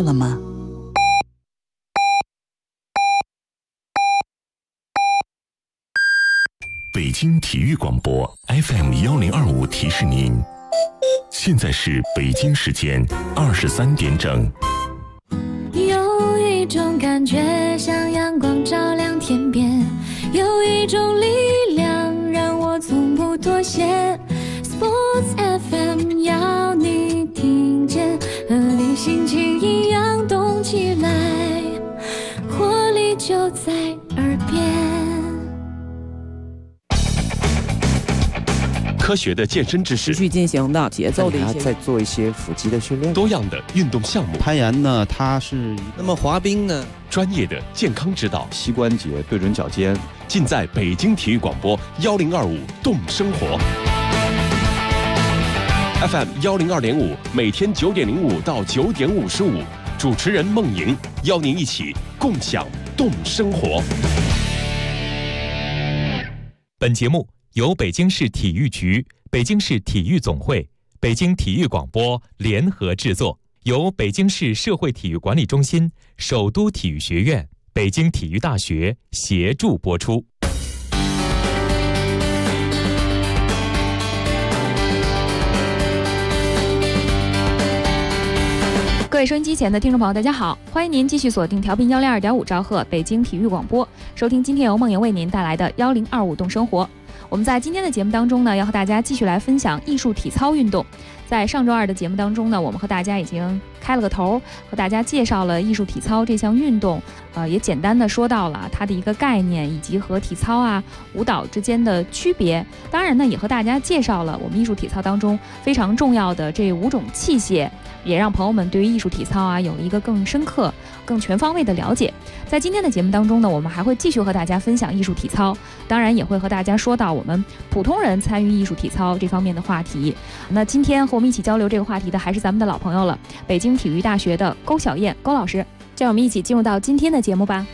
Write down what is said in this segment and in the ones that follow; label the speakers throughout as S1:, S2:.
S1: 了吗？
S2: 北京体育广播 FM1025提示您，现在是北京时间23点整。
S3: 有一种感觉像阳光照亮天边，有一种力量让我从不妥协。 Sports FM 要你听见，和你心情一样动起来，活力就在耳边。
S4: 科学的健身知识，
S5: 持续进行的节奏的一些，
S6: 在做一些腹肌的训练，
S4: 多样的运动项目，
S7: 攀岩呢，它是
S8: 那么滑冰呢，
S4: 专业的健康指导，
S7: 膝关节对准脚尖，
S4: 尽在北京体育广播1025动生活 FM 102.5，每天9点05到9点55，主持人孟莹邀您一起共享动生活。
S9: 本节目由北京市体育局、北京市体育总会、北京体育广播联合制作，由北京市社会体育管理中心、首都体育学院、北京体育大学协助播出。
S10: 各位收音机前的听众朋友，大家好，欢迎您继续锁定调频102.5兆赫北京体育广播，收听今天由孟莹为您带来的1025动生活。我们在今天的节目当中呢，要和大家继续来分享艺术体操运动。在上周二的节目当中呢，我们和大家已经开了个头，和大家介绍了艺术体操这项运动，也简单的说到了它的一个概念，以及和体操啊、舞蹈之间的区别。当然呢，也和大家介绍了我们艺术体操当中非常重要的这5种器械，也让朋友们对于艺术体操啊有了一个更深刻、更全方位的了解。在今天的节目当中呢，我们还会继续和大家分享艺术体操，当然也会和大家说到我们普通人参与艺术体操这方面的话题。那今天和我们一起交流这个话题的还是咱们的老朋友了，北京体育大学的勾小燕勾老师。这样我们一起进入到今天的节目吧。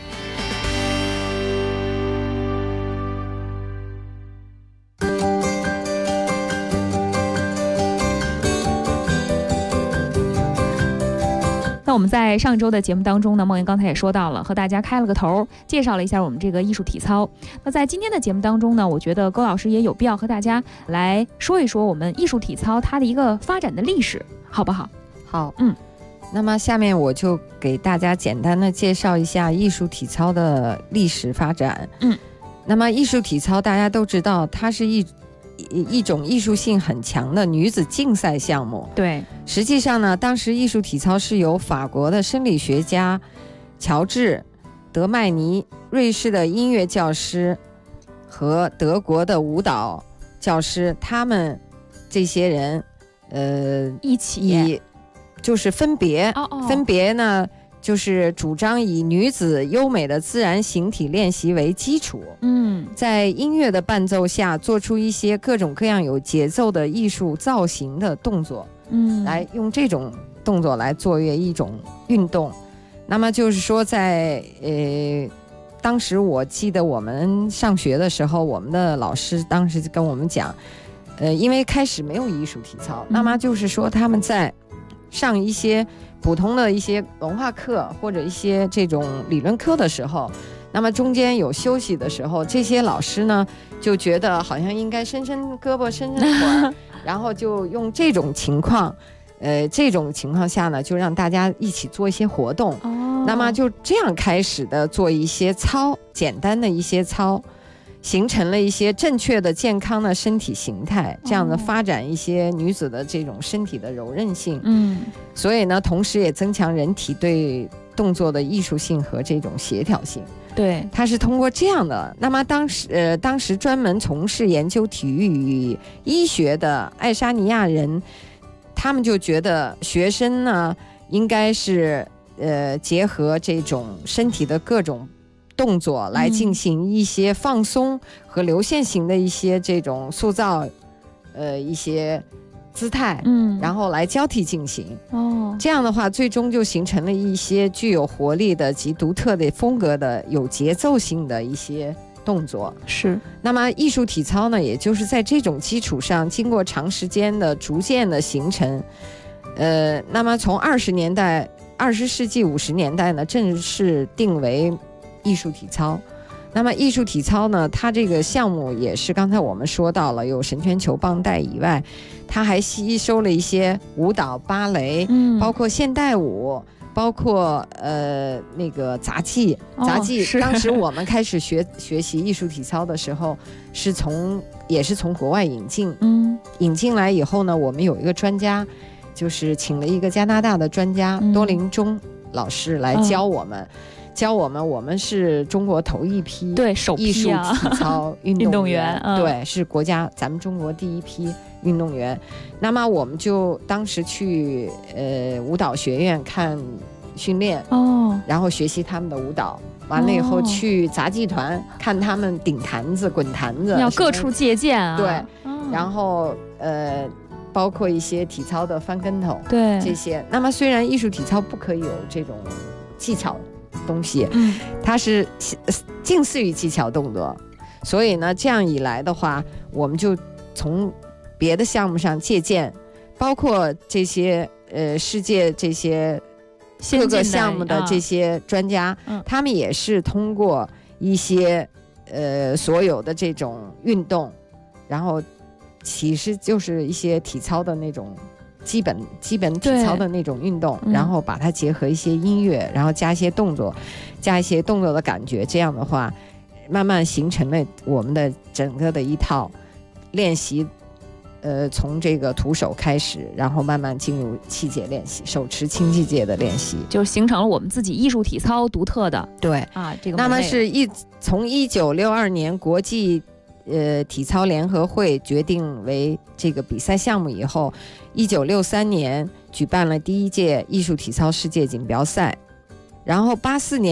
S10: 那我们在上周的节目当中呢，孟莹刚才也说到了，和大家开了个头，介绍了一下我们这个艺术体操。那在今天的节目当中呢，我觉得勾老师也有必要和大家来说一说我们艺术体操它的一个发展的历史，好不好？
S11: 好，那么下面我就给大家简单的介绍一下艺术体操的历史发展。那么艺术体操大家都知道，它是一种艺术性很强的女子竞赛项目。
S10: 对，
S11: 实际上呢，当时艺术体操是由法国的生理学家乔治·德麦尼、瑞士的音乐教师和德国的舞蹈教师，他们这些人
S10: 一起
S11: 就是分别呢，就是主张以女子优美的自然形体练习为基础，在音乐的伴奏下做出一些各种各样有节奏的艺术造型的动作，来用这种动作来作为一种运动。那么就是说在当时我记得我们上学的时候，我们的老师当时跟我们讲，因为开始没有艺术体操，那么就是说他们在上一些普通的一些文化课或者一些这种理论课的时候，那么中间有休息的时候，这些老师呢就觉得好像应该伸伸胳膊伸伸腿然后就用这种情况下呢，就让大家一起做一些活动，那么就这样开始的做一些操，简单的一些操，形成了一些正确的健康的身体形态，这样的发展一些女子的这种身体的柔韧性，所以呢同时也增强人体对动作的艺术性和这种协调性。
S10: 对，
S11: 它是通过这样的。那么当时专门从事研究体育与医学的爱沙尼亚人，他们就觉得学生呢应该是结合这种身体的各种动作来进行一些放松和流线型的一些这种塑造一些姿态，然后来交替进行。这样的话最终就形成了一些具有活力的及独特的风格的有节奏性的一些动作。
S10: 是。
S11: 那么艺术体操呢，也就是在这种基础上经过长时间的逐渐的形成，那么从20年代 20世纪50年代呢，正式定为艺术体操。那么艺术体操呢，它这个项目也是刚才我们说到了，有绳圈球棒带以外，它还吸收了一些舞蹈、芭蕾，包括现代舞，包括那个杂技。当时我们开始学习艺术体操的时候，也是从国外引进来以后呢，我们有一个专家，就是请了一个加拿大的专家多林钟老师来教我们。我们是中国头一批
S10: 首批
S11: 艺术体操运动员，对，是咱们中国第一批运动员。那么我们就当时去舞蹈学院看训练，然后学习他们的舞蹈。完了以后去杂技团看他们顶坛子、滚坛子，
S10: 要各处借鉴啊。
S11: 对，然后包括一些体操的翻跟头，
S10: 对
S11: 这些。那么虽然艺术体操不可以有这种技巧东西，它是近似于技巧动作，所以呢，这样一来的话，我们就从别的项目上借鉴，包括这些世界这些各个项目的这些专家，他们也是通过一些所有的这种运动，然后其实就是一些体操的那种基本体操的那种运动，然后把它结合一些音乐，然后加一些动作的感觉，这样的话慢慢形成了我们的整个的一套练习。从这个徒手开始，然后慢慢进入器械练习，手持轻器械的练习，
S10: 就形成了我们自己艺术体操独特的
S11: 对
S10: 这个。
S11: 那么是从1962年国际体操联合会决定为这个比赛项目以后，1963年举办了第一届艺术体操世界锦标赛，然后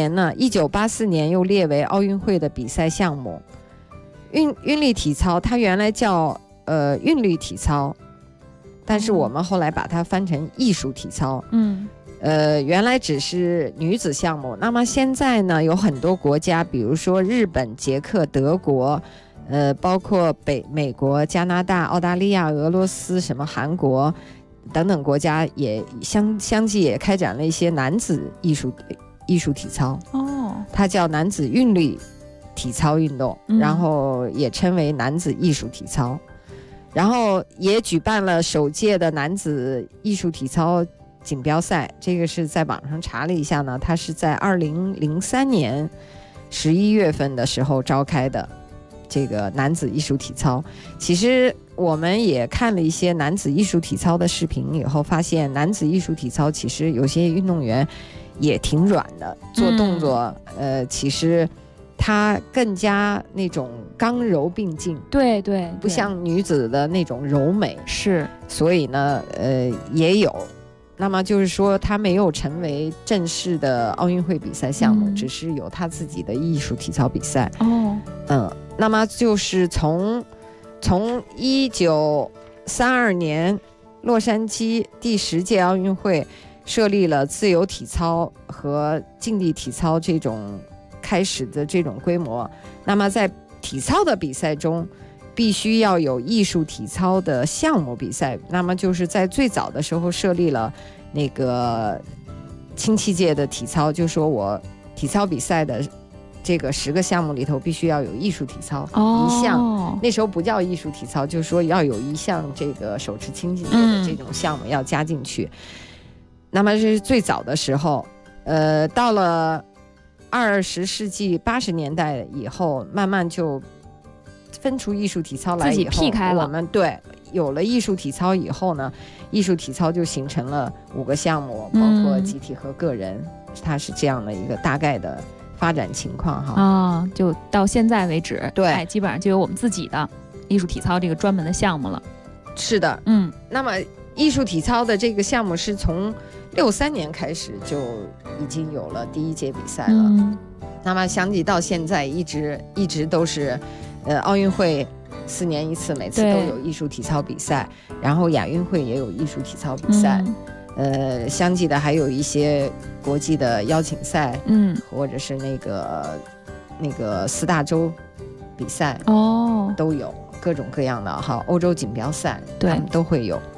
S11: 1984年又列为奥运会的比赛项目。韵律体操它原来叫韵律体操，但是我们后来把它翻成艺术体操。原来只是女子项目，那么现在呢，有很多国家，比如说日本、捷克、德国，包括美国、加拿大、澳大利亚、俄罗斯、韩国等等国家也相继也开展了一些男子艺术体操。它叫男子韵律体操运动，然后也称为男子艺术体操。然后也举办了首届的男子艺术体操锦标赛，这个是在网上查了一下呢，它是在2003年11月份的时候召开的这个男子艺术体操。其实我们也看了一些男子艺术体操的视频以后，发现男子艺术体操其实有些运动员也挺软的，做动作其实它更加那种刚柔并进，
S10: 对，
S11: 不像女子的那种柔美，
S10: 是，
S11: 所以呢，也有。那么就是说，它没有成为正式的奥运会比赛项目，只是有它自己的艺术体操比赛。那么就是从1932年洛杉矶第10届奥运会设立了自由体操和竞技体操这种开始的这种规模。那么在体操的比赛中必须要有艺术体操的项目比赛，那么就是在最早的时候设立了那个轻器械的体操，就说我体操比赛的这个10个项目里头必须要有艺术体操一项，那时候不叫艺术体操，就是说要有一项这个手持轻器械的这种项目要加进去。那么这是最早的时候，到了20世纪80年代以后，慢慢就分出艺术体操来以后，自己
S10: 劈开了。
S11: 我们有了艺术体操以后呢，艺术体操就形成了5个项目，包括集体和个人，它是这样的一个大概的发展情况哈。
S10: 就到现在为止，
S11: 对，
S10: 基本上就有我们自己的艺术体操这个专门的项目了。
S11: 是的，那么艺术体操的这个项目是从63年开始就已经有了第1届比赛了。那么相继到现在一直都是奥运会4年一次，每次都有艺术体操比赛，然后亚运会也有艺术体操比赛。相继的还有一些国际的邀请赛，或者是那个4大洲比赛，都有各种各样的欧洲锦标赛，他们都会有。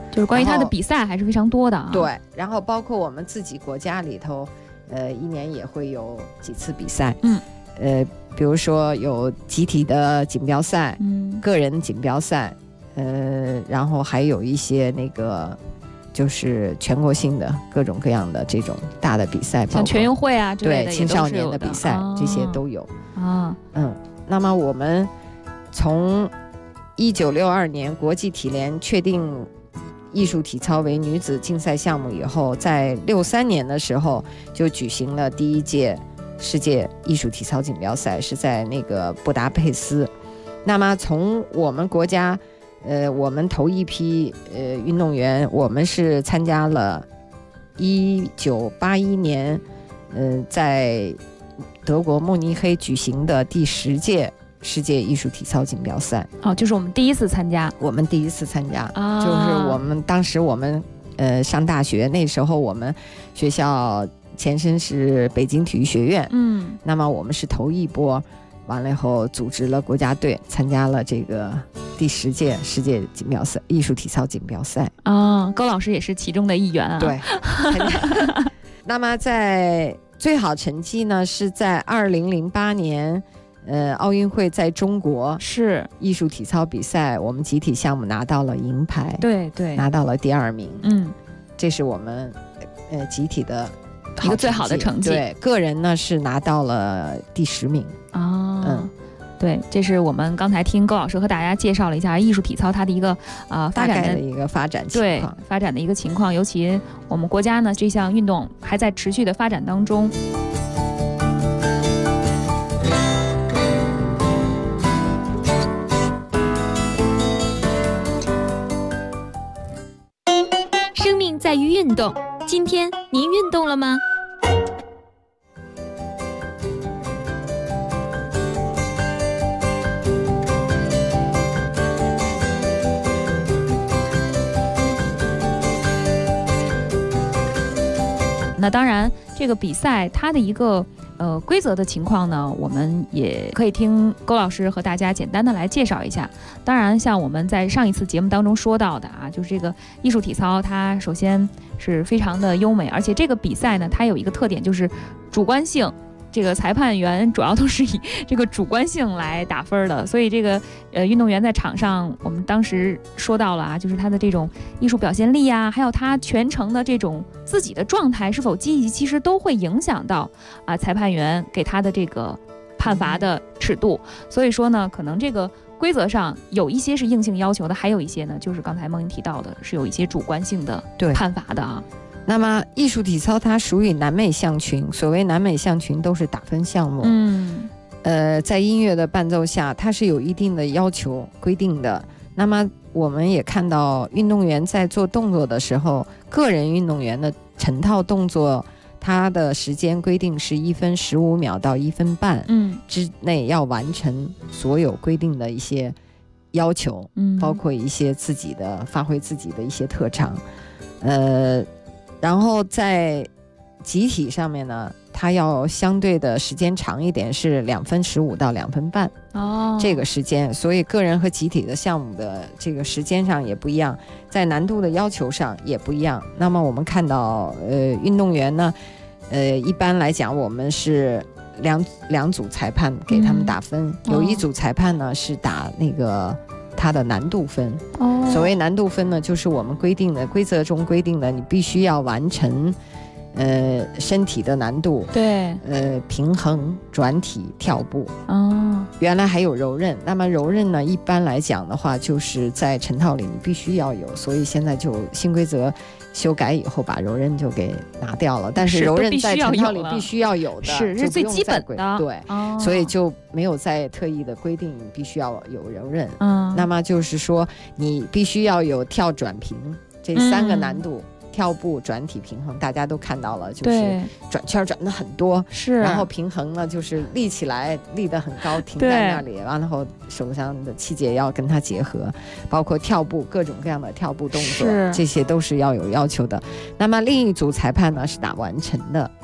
S10: 就是关于他的比赛还是非常多的啊。
S11: 对，然后包括我们自己国家里头，一年也会有几次比赛，比如说有集体的锦标赛，个人锦标赛，然后还有一些那个就是全国性的各种各样的这种大的比赛，
S10: 像全运会啊之类的，
S11: 对青少年的比赛，这些都有啊。那么我们从1962年国际体联确定艺术体操为女子竞赛项目以后，在63年的时候就举行了第一届世界艺术体操锦标赛，是在那个布达佩斯。那么从我们国家我们头一批运动员，我们是参加了1981年在德国慕尼黑举行的第10届世界艺术体操锦标赛。
S10: 就是我们第一次参加。
S11: 我们第一次参加，就是我们当时我们上大学，那时候我们学校前身是北京体育学院，那么我们是头一波，完了以后组织了国家队，参加了这个第10届世界锦标赛艺术体操锦标赛。
S10: 高老师也是其中的一员啊。
S11: 对。那么在最好成绩呢，是在2008年奥运会在中国
S10: 是
S11: 艺术体操比赛，我们集体项目拿到了银牌，
S10: 对，
S11: 拿到了第2名。这是我们集体的
S10: 一个最好的成绩。
S11: 对，个人呢是拿到了第10名。
S10: 对，这是我们刚才听高老师和大家介绍了一下艺术体操它的一个发展
S11: 的一个发展情况，
S10: 对，发展的一个情况。尤其我们国家呢，这项运动还在持续的发展当中。
S3: 生命在于运动，今天您运动了吗？
S10: 那当然，这个比赛它的一个规则的情况呢，我们也可以听勾老师和大家简单的来介绍一下。当然，像我们在上一次节目当中说到的啊，就是这个艺术体操，它首先是非常的优美，而且这个比赛呢，它有一个特点就是主观性。这个裁判员主要都是以这个主观性来打分的，所以这个运动员在场上，我们当时说到了啊，就是他的这种艺术表现力啊，还有他全程的这种自己的状态是否积极，其实都会影响到裁判员给他的这个判罚的尺度。所以说呢，可能这个规则上有一些是硬性要求的，还有一些呢，就是刚才梦莹提到的，是有一些主观性的判罚的啊。
S11: 那么艺术体操它属于南美项群，所谓南美项群都是打分项目。在音乐的伴奏下，它是有一定的要求规定的。那么我们也看到运动员在做动作的时候，个人运动员的成套动作，它的时间规定是1分15秒到1分半之内要完成所有规定的一些要求，包括一些自己的发挥自己的一些特长。然后在集体上面呢，它要相对的时间长一点，是2分15到2分半这个时间，所以个人和集体的项目的这个时间上也不一样，在难度的要求上也不一样。那么我们看到运动员呢，一般来讲我们是两组裁判给他们打分，有一组裁判呢是打那个它的难度分。所谓难度分呢，就是我们规定的规则中规定的，你必须要完成身体的难度，
S10: 对，
S11: 平衡、转体、跳步。原来还有柔韧，那么柔韧呢，一般来讲的话，就是在成套里你必须要有，所以现在就新规则修改以后，把柔韧就给拿掉了。但是柔韧在成套里必须要有的，
S10: 是最基本的，
S11: 对，所以就没有再特意的规定你必须要有柔韧。那么就是说，你必须要有跳、转、平这3个难度。跳步、转体、平衡，大家都看到了，就是转圈转的很多，
S10: 是。
S11: 然后平衡呢，就是立起来，立得很高，停在那里，完了后手上的气节要跟它结合，包括跳步，各种各样的跳步动作，这些都是要有要求的。那么另一组裁判呢是打完成的，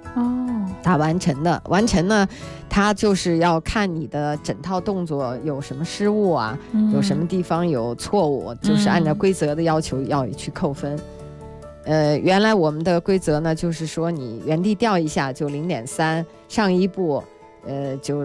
S11: 打完成的。完成呢，它就是要看你的整套动作有什么失误啊，有什么地方有错误，就是按照规则的要求要去扣分。原来我们的规则呢，就是说你原地掉一下就0.3，上一步就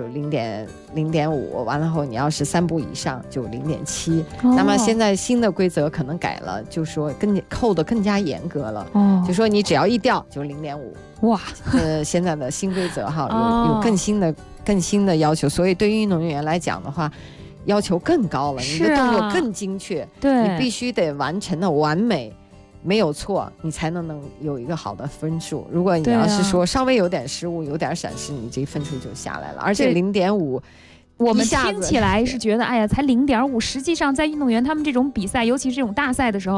S11: 0.5，完了后你要是3步以上就0.7。那么现在新的规则可能改了，就说扣得更加严格了。就说你只要一掉就0.5。
S10: 哇，
S11: 现在的新规则哈，有更新的要求，所以对于运动员来讲的话，要求更高了，你的动作更精确，
S10: 对，
S11: 你必须得完成的完美。没有错，你才能有一个好的分数。如果你要是说稍微有点失误、有点闪失，你这分数就下来了。而且0.5，
S10: 我们听起来是觉得，哎呀，才0.5，实际上在运动员他们这种比赛，尤其是这种大赛的时候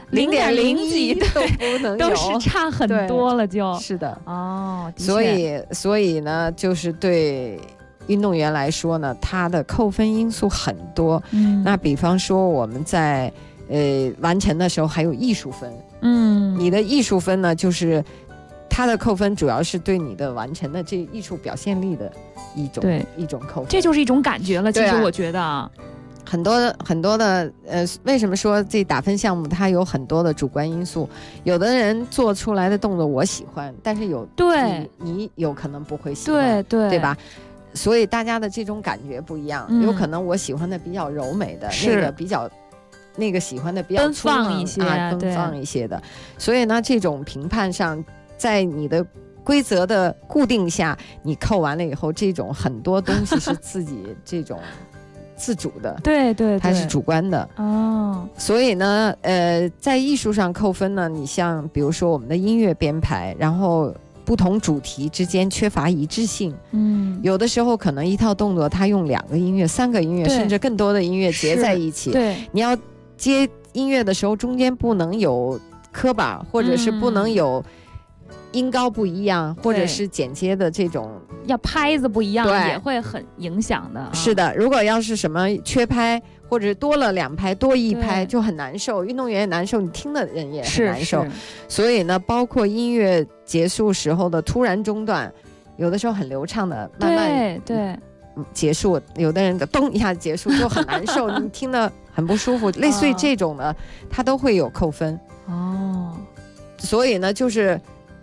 S10: ，0.0几
S11: 都不能有，
S10: 都是差很多了，
S11: 是的
S10: 哦。
S11: 所以呢，就是对运动员来说呢，他的扣分因素很多。那比方说我们在完成的时候还有艺术分，你的艺术分呢，就是它的扣分主要是对你的完成的这艺术表现力的一种扣分，
S10: 这就是一种感觉了。其实我觉得
S11: 很多的为什么说这打分项目它有很多的主观因素？有的人做出来的动作我喜欢，但是你有可能不会喜欢，对吧？所以大家的这种感觉不一样，有可能我喜欢的比较柔美的，那个喜欢的比较
S10: 奔放一些，
S11: 奔放一些的。所以呢，这种评判上，在你的规则的固定下，你扣完了以后，这种很多东西是自己这种自主的，
S10: 对，
S11: 它是主观的哦。所以呢，在艺术上扣分呢，你像比如说我们的音乐编排，然后不同主题之间缺乏一致性，有的时候可能一套动作它用2个音乐、3个音乐，甚至更多的音乐结在一起，
S10: 对，
S11: 你要接音乐的时候中间不能有磕巴，或者是不能有音高不一样，或者是剪接的这种
S10: 要拍子不一样，也会很影响的。
S11: 是的，如果要是什么缺拍或者多了2拍多1拍就很难受，运动员也难受，你听的人也很难受。所以呢，包括音乐结束时候的突然中断，有的时候很流畅的慢慢
S10: 对
S11: 结束，有的人的咚一下结束就很难受，你听得很不舒服，类似于这种的，它都会有扣分哦。所以呢，就是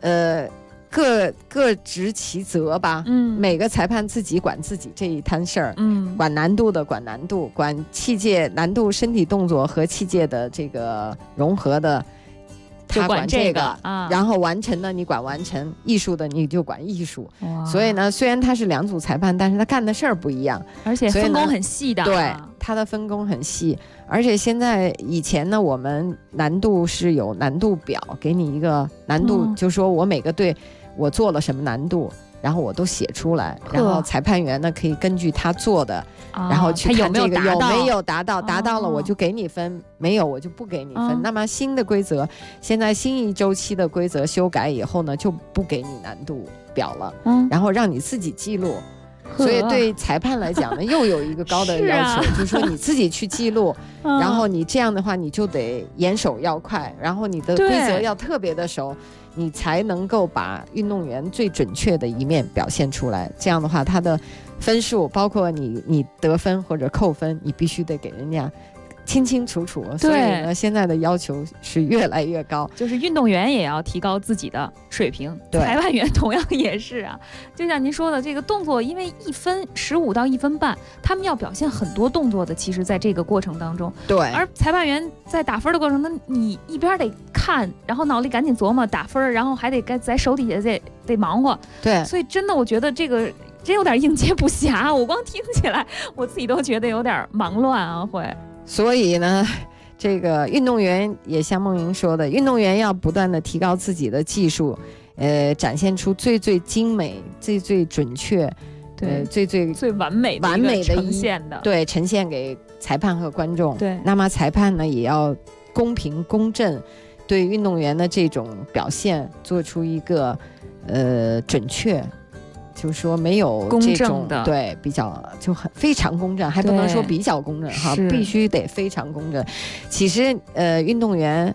S11: 各执其责吧。每个裁判自己管自己这一摊事儿。管难度的管难度，管器械难度、身体动作和器械的这个融合的。他管这个然后完成的你管完成，艺术的你就管艺术。所以呢，虽然他是2组裁判，但是他干的事儿不一样，
S10: 而且分工很细的。
S11: 对，他的分工很细，而且以前呢，我们难度是有难度表，给你一个难度，就说我每个队我做了什么难度，然后我都写出来，然后裁判员呢可以根据他做的，然后去看这个有没有达到，达到了我就给你分，没有我就不给你分。那么新的规则，现在新一周期的规则修改以后呢，就不给你难度表了，然后让你自己记录。所以对裁判来讲呢，又有一个高的要求，就是说你自己去记录，然后你这样的话，你就得眼手要快，然后你的规则要特别的熟，你才能够把运动员最准确的一面表现出来。这样的话，他的分数，包括你得分或者扣分，你必须得给人家清清楚楚。所以呢，现在的要求是越来越高，
S10: 就是运动员也要提高自己的水平，裁判员同样也是啊。就像您说的，这个动作因为1分15到1分半，他们要表现很多动作的，其实在这个过程当中，
S11: 对。
S10: 而裁判员在打分的过程中，你一边得看，然后脑里赶紧琢磨打分，然后还得在手底下得忙活，
S11: 对。
S10: 所以真的，我觉得这个真有点应接不暇，我光听起来我自己都觉得有点忙乱啊，会。
S11: 所以呢，这个运动员也像梦莹说的，运动员要不断的提高自己的技术，展现出最精美、最准确，
S10: 对，
S11: 最
S10: 完美的呈现的，
S11: 对，呈现给裁判和观众。
S10: 对，
S11: 那么裁判呢也要公平公正，对运动员的这种表现做出一个准确。就是说没有这种对比较就很非常公正，还不能说比较公正哈，必须得非常公正。其实运动员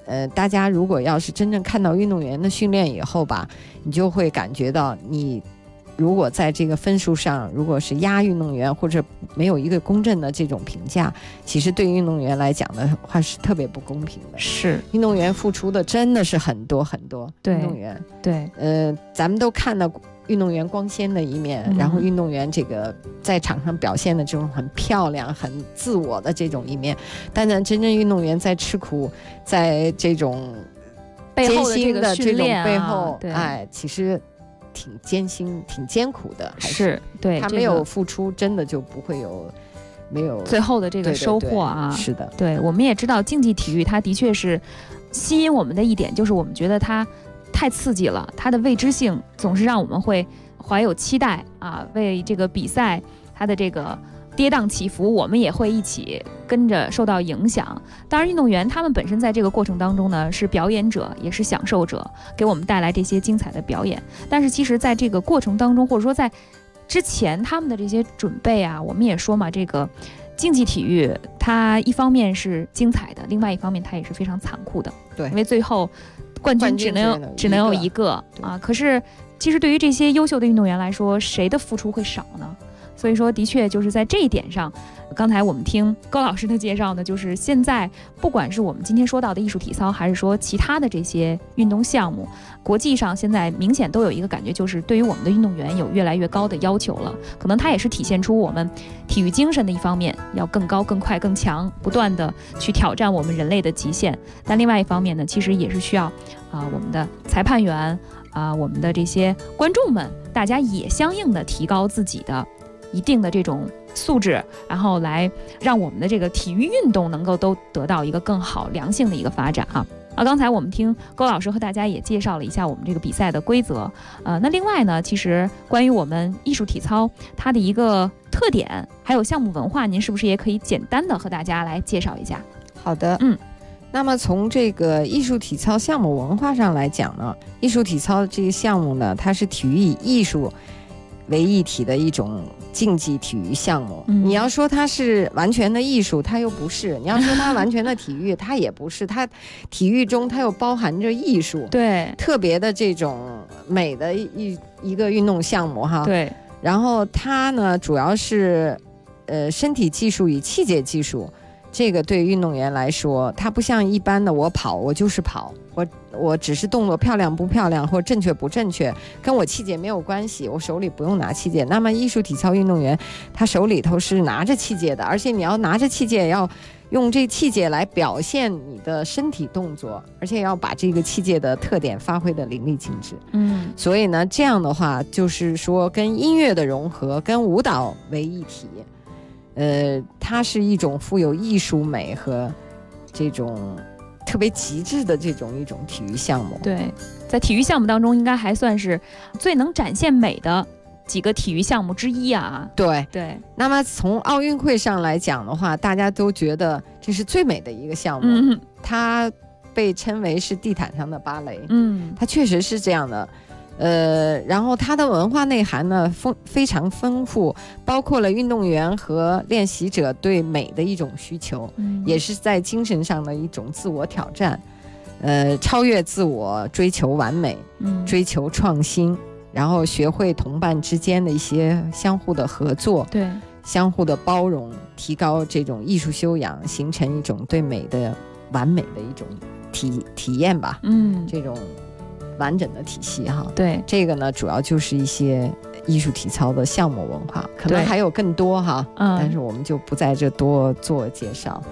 S11: 大家如果要是真正看到运动员的训练以后吧，你就会感觉到，你如果在这个分数上如果是压运动员或者没有一个公正的这种评价，其实对运动员来讲的话是特别不公平的。
S10: 是，
S11: 运动员付出的真的是很多很多。
S10: 对，
S11: 运动员
S10: 对，
S11: 咱们都看到运动员光鲜的一面，然后运动员这个在场上表现的这种很漂亮很自我的这种一面，但是真正运动员在吃苦，在这种艰辛的这种背后，哎，其实挺艰辛挺艰苦的，还
S10: 是对，
S11: 他没有付出真的就不会有没有
S10: 最后的这个收获啊。
S11: 对对对，是的，
S10: 对，我们也知道竞技体育它的确是吸引我们的一点，就是我们觉得它太刺激了，它的未知性总是让我们会怀有期待啊，为这个比赛它的这个跌宕起伏，我们也会一起跟着受到影响。当然运动员他们本身在这个过程当中呢是表演者也是享受者，给我们带来这些精彩的表演，但是其实在这个过程当中，或者说在之前他们的这些准备啊，我们也说嘛，这个竞技体育它一方面是精彩的，另外一方面它也是非常残酷的。
S11: 对，
S10: 因为最后冠军只能有一个啊。可是其实对于这些优秀的运动员来说，谁的付出会少呢？所以说的确就是在这一点上，刚才我们听高老师的介绍呢，就是现在不管是我们今天说到的艺术体操，还是说其他的这些运动项目，国际上现在明显都有一个感觉，就是对于我们的运动员有越来越高的要求了。可能它也是体现出我们体育精神的一方面，要更高更快更强，不断的去挑战我们人类的极限。但另外一方面呢，其实也是需要我们的裁判员我们的这些观众们，大家也相应的提高自己的一定的这种素质，然后来让我们的这个体育运动能够都得到一个更好良性的一个发展啊。刚才我们听高老师和大家也介绍了一下我们这个比赛的规则，那另外呢，其实关于我们艺术体操它的一个特点还有项目文化，您是不是也可以简单的和大家来介绍一下？
S11: 好的，那么从这个艺术体操项目文化上来讲呢，艺术体操这个项目呢，它是体育以艺术为一体的一种竞技体育项目。你要说它是完全的艺术，它又不是；你要说它完全的体育，它也不是。它体育中它又包含着艺术，
S10: 对，
S11: 特别的这种美的一个运动项目哈。
S10: 对，然
S11: 后它呢主要是身体技术与器械技术。这个对运动员来说，它不像一般的我跑我就是跑，我只是动作漂亮不漂亮或正确不正确，跟我器械没有关系，我手里不用拿器械。那么艺术体操运动员他手里头是拿着器械的，而且你要拿着器械，要用这器械来表现你的身体动作，而且要把这个器械的特点发挥的淋漓尽致。所以呢，这样的话就是说跟音乐的融合，跟舞蹈为一体。它是一种富有艺术美和这种特别极致的一种体育项目。
S10: 对，在体育项目当中应该还算是最能展现美的几个体育项目之一啊。
S11: 对
S10: 对。
S11: 那么从奥运会上来讲的话，大家都觉得这是最美的一个项目。它被称为是地毯上的芭蕾。它确实是这样的。然后它的文化内涵呢非常丰富，包括了运动员和练习者对美的一种需求，也是在精神上的一种自我挑战，超越自我，追求完美，追求创新，然后学会同伴之间的一些相互的合作，
S10: 对，
S11: 相互的包容，提高这种艺术修养，形成一种对美的完美的一种体验吧。这种完整的体系哈。
S10: 对，
S11: 这个呢主要就是一些艺术体操的项目文化，可能还有更多哈，但是我们就不在这多做介绍。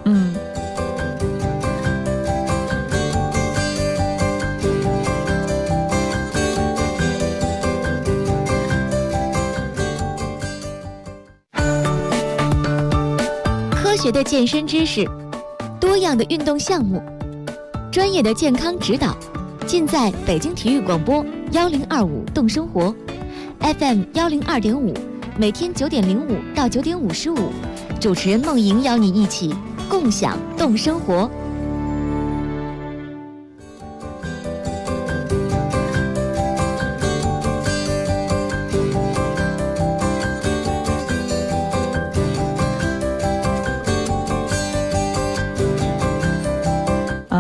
S3: 科学的健身知识，多样的运动项目，专业的健康指导，尽在北京体育广播1025动生活 FM 102.5，每天9点05到9点55，主持人梦莹邀你一起共享动生活。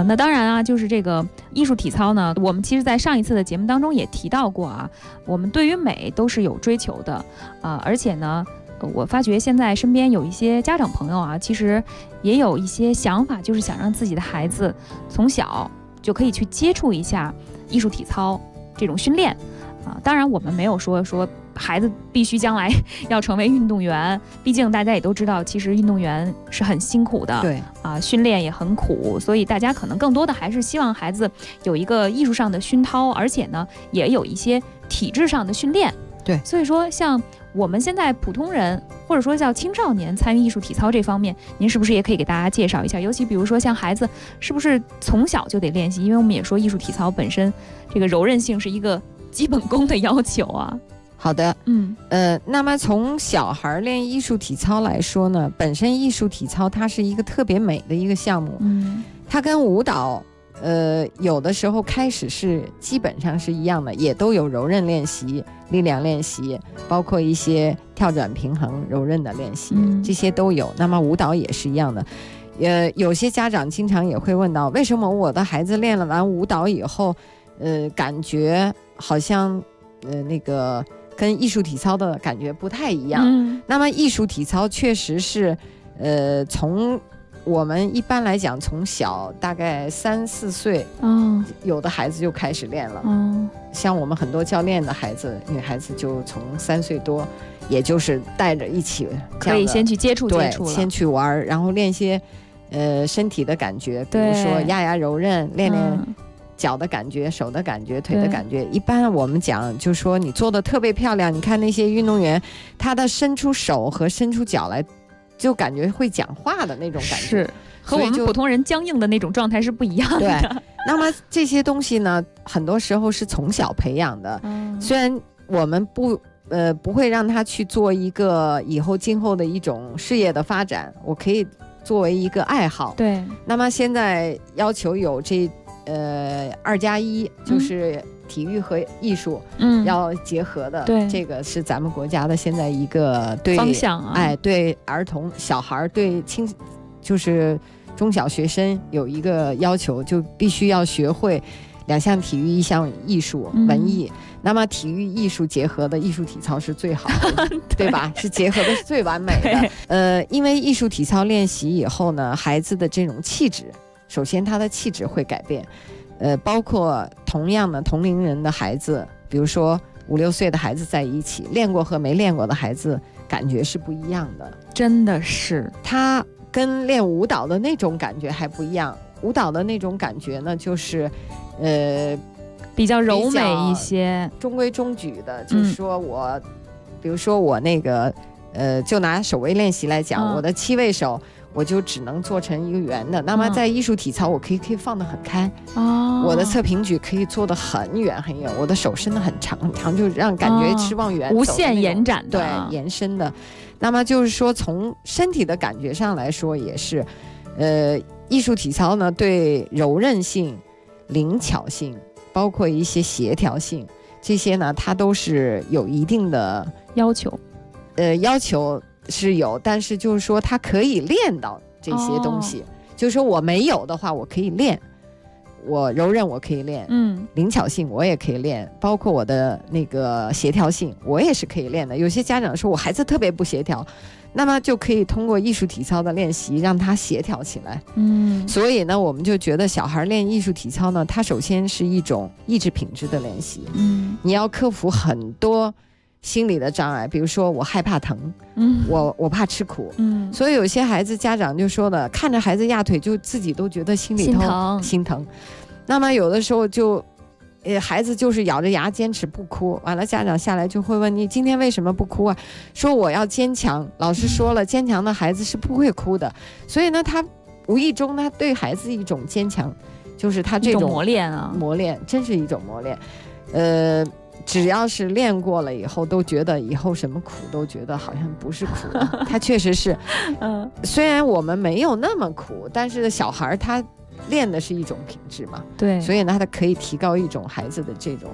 S10: 那当然啊，就是这个艺术体操呢，我们其实在上一次的节目当中也提到过啊，我们对于美都是有追求的而且呢，我发觉现在身边有一些家长朋友啊，其实也有一些想法，就是想让自己的孩子从小就可以去接触一下艺术体操这种训练当然我们没有说孩子必须将来要成为运动员，毕竟大家也都知道，其实运动员是很辛苦的，
S11: 对
S10: 训练也很苦，所以大家可能更多的还是希望孩子有一个艺术上的熏陶，而且呢也有一些体质上的训练。
S11: 对，
S10: 所以说像我们现在普通人或者说叫青少年参与艺术体操这方面，您是不是也可以给大家介绍一下？尤其比如说像孩子是不是从小就得练习？因为我们也说艺术体操本身这个柔韧性是一个基本功的要求啊。
S11: 好的，那么从小孩练艺术体操来说呢，本身艺术体操它是一个特别美的一个项目，它跟舞蹈有的时候开始是基本上是一样的，也都有柔韧练习、力量练习，包括一些跳转平衡、柔韧的练习，这些都有。那么舞蹈也是一样的。有些家长经常也会问到，为什么我的孩子练了完舞蹈以后，感觉好像那个跟艺术体操的感觉不太一样。那么艺术体操确实是从我们一般来讲，从小大概3、4岁，有的孩子就开始练了。像我们很多教练的孩子，女孩子就从3岁多，也就是带着一起
S10: 可以先去接触接触了，
S11: 先去玩，然后练些身体的感觉，比如说压压柔韧，练练脚的感觉、手的感觉、腿的感觉。一般我们讲就说你做的特别漂亮，你看那些运动员，他的伸出手和伸出脚来，就感觉会讲话的那种感觉，
S10: 是和我们普通人僵硬的那种状态是不一样的。
S11: 对，那么这些东西呢，很多时候是从小培养的。虽然我们不会让他去做一个以后今后的一种事业的发展，我可以作为一个爱好。
S10: 对，
S11: 那么现在要求有这2+1，就是体育和艺术要结合的，这个是咱们国家的现在一个对
S10: 方向啊。
S11: 对儿童小孩对就是中小学生有一个要求，就必须要学会2项体育1项艺术文艺。那么体育艺术结合的艺术体操是最好的对吧？是结合的是最完美的。因为艺术体操练习以后呢，孩子的这种气质，首先他的气质会改变。包括同样的同龄人的孩子，比如说5、6岁的孩子在一起，练过和没练过的孩子感觉是不一样的。
S10: 真的是，
S11: 他跟练舞蹈的那种感觉还不一样。舞蹈的那种感觉呢，就是
S10: 比较柔美一些，
S11: 中规中矩的。就是说比如说我那个就拿手位练习来讲，我的7位手我就只能做成一个圆的。那么在艺术体操我可以放得很开，我的侧平举可以做得很远很远，我的手伸得很长很长，就让感觉是往远
S10: 无限延展的，
S11: 对，延伸的。那么就是说从身体的感觉上来说也是艺术体操呢对柔韧性、灵巧性，包括一些协调性，这些呢它都是有一定的
S10: 要求。
S11: 要求是有，但是就是说它可以练到这些东西。就是说我没有的话我可以练，我柔韧我可以练，灵巧性我也可以练，包括我的那个协调性我也是可以练的。有些家长说我孩子特别不协调，那么就可以通过艺术体操的练习让他协调起来。所以呢我们就觉得小孩练艺术体操呢，它首先是一种意志品质的练习。你要克服很多心理的障碍，比如说我害怕疼，我怕吃苦，所以有些孩子家长就说的，看着孩子压腿就自己都觉得心里头心疼。那么有的时候就孩子就是咬着牙坚持不哭，完了家长下来就会问你今天为什么不哭啊？说我要坚强，老师说了坚强的孩子是不会哭的。所以呢他无意中他对孩子一种坚强，就是他这种
S10: 磨练啊，
S11: 磨练真是一种磨练。只要是练过了以后，都觉得以后什么苦都觉得好像不是苦的。他确实是，虽然我们没有那么苦，但是小孩他练的是一种品质嘛，
S10: 对，
S11: 所以呢，他可以提高一种孩子的这种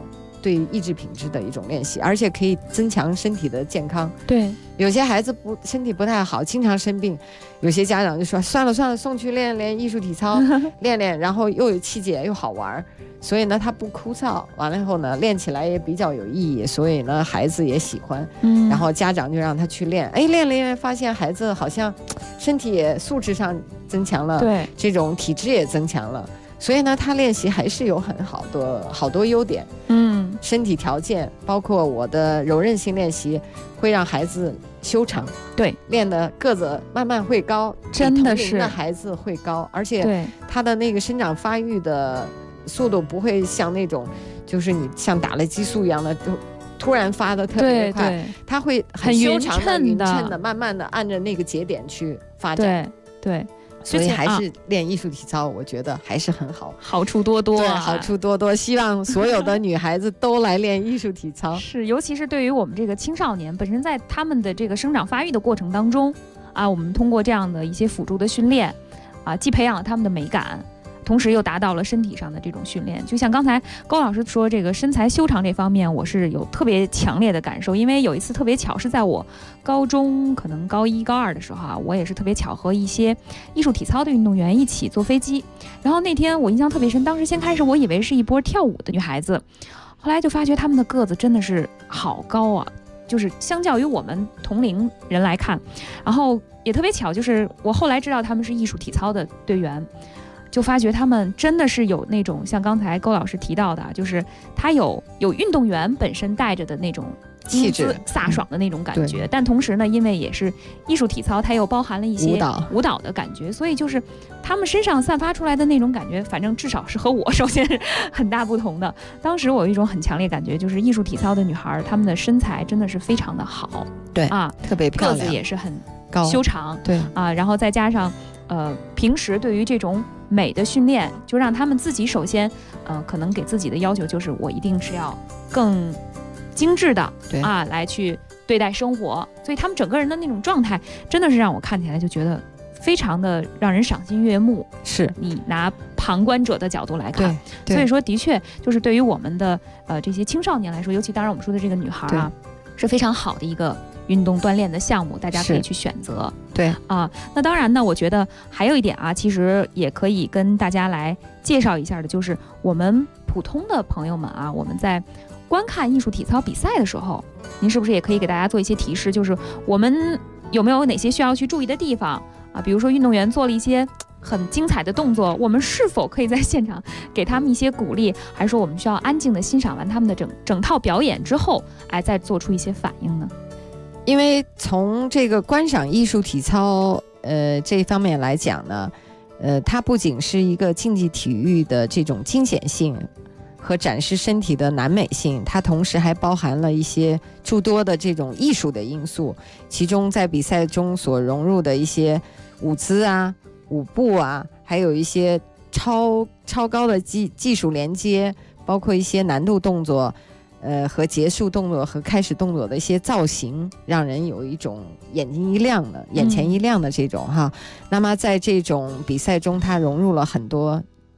S11: 对意志品质的一种练习，而且可以增强身体的健康。
S10: 对，
S11: 有些孩子身体不太好，经常生病，有些家长就说算了，送去练艺术体操练练，然后又有气节又好玩，所以呢他不枯燥，完了以后呢练起来也比较有意义，所以呢孩子也喜欢，然后家长就让他去练，练发现孩子好像身体也素质上增强了，
S10: 对，
S11: 这种体质也增强了，所以呢他练习还是有好多优点。身体条件包括我的柔韧性练习会让孩子修长，
S10: 对，
S11: 练的个子慢慢会高，
S10: 真的是
S11: 比同龄的孩子会高，而且他的那个生长发育的速度不会像那种就是你像打了激素一样的就突然发的特别快，他会很修长的匀称的慢慢的按着那个节点去发展。
S10: 对，
S11: 所以还是练艺术体操，我觉得还是很好，
S10: 好处多多，
S11: 对，好处多多。希望所有的女孩子都来练艺术体操。
S10: 是，尤其是对于我们这个青少年，本身在他们的这个生长发育的过程当中啊，我们通过这样的一些辅助的训练啊，既培养了他们的美感，同时又达到了身体上的这种训练。就像刚才高老师说这个身材修长这方面，我是有特别强烈的感受，因为有一次特别巧，是在我高中可能高1高2的时候啊，我也是特别巧和一些艺术体操的运动员一起坐飞机，然后那天我印象特别深，当时先开始我以为是一波跳舞的女孩子，后来就发觉她们的个子真的是好高啊，就是相较于我们同龄人来看，然后也特别巧，就是我后来知道她们是艺术体操的队员，就发觉他们真的是有那种像刚才高老师提到的，就是他有运动员本身带着的那种气质飒爽的那种感觉，但同时呢，因为也是艺术体操，它又包含了一些舞蹈的感觉，所以就是他们身上散发出来的那种感觉，反正至少是和我首先是很大不同的。当时我有一种很强烈感觉，就是艺术体操的女孩，她们的身材真的是非常的好，
S11: 对啊，特别漂亮，
S10: 个子也是很
S11: 高
S10: 修长，
S11: 对
S10: 啊，然后再加上平时对于这种美的训练，就让他们自己首先可能给自己的要求就是我一定是要更精致的啊来去对待生活，所以他们整个人的那种状态真的是让我看起来就觉得非常的让人赏心悦目，
S11: 是
S10: 你拿旁观者的角度来看，
S11: 对，
S10: 所以说的确就是对于我们的这些青少年来说，尤其当然我们说的这个女孩啊，是非常好的一个运动锻炼的项目，大家可以去选择。
S11: 对
S10: 啊，那当然呢，我觉得还有一点啊，其实也可以跟大家来介绍一下的，就是我们普通的朋友们啊，我们在观看艺术体操比赛的时候，您是不是也可以给大家做一些提示，就是我们有没有哪些需要去注意的地方啊？比如说运动员做了一些很精彩的动作，我们是否可以在现场给他们一些鼓励，还是说我们需要安静的欣赏完他们的整套表演之后，再做出一些反应呢？
S11: 因为从这个观赏艺术体操这方面来讲呢，它不仅是一个竞技体育的这种惊险性和展示身体的难美性，它同时还包含了一些诸多的这种艺术的因素，其中在比赛中所融入的一些舞姿啊、舞步啊，还有一些超高的技术连接，包括一些难度动作和结束动作和开始动作的一些造型，让人有一种眼前一亮的这种哈。那么在这种比赛中，它融入了很多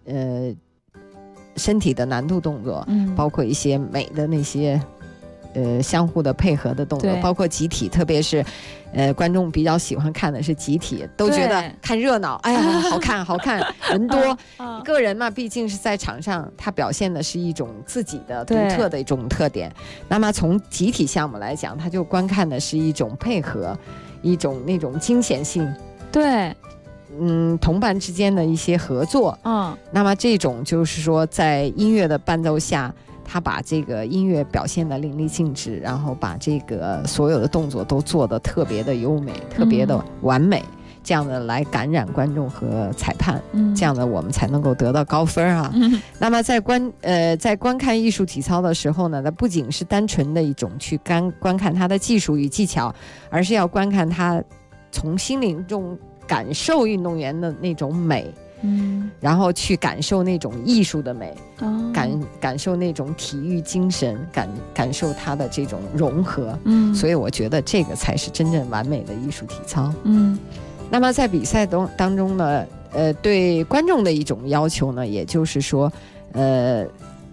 S11: 身体的难度动作，包括一些美的那些相互的配合的动作，包括集体，特别是观众比较喜欢看的是集体，都觉得看热闹，哎呀好看人多个人嘛毕竟是在场上，他表现的是一种自己的独特的一种特点，那么从集体项目来讲，他就观看的是一种配合，一种那种惊险性，
S10: 对
S11: 同伴之间的一些合作，那么这种就是说在音乐的伴奏下，他把这个音乐表现得淋漓尽致，然后把这个所有的动作都做得特别的优美，特别的完美，这样的来感染观众和裁判，这样的我们才能够得到高分啊。那么在观看艺术体操的时候呢，它不仅是单纯的一种去观看它的技术与技巧，而是要观看它从心灵中感受运动员的那种美，然后去感受那种艺术的美，感受那种体育精神，感受它的这种融合，所以我觉得这个才是真正完美的艺术体操。那么在比赛当中呢，对观众的一种要求呢，也就是说，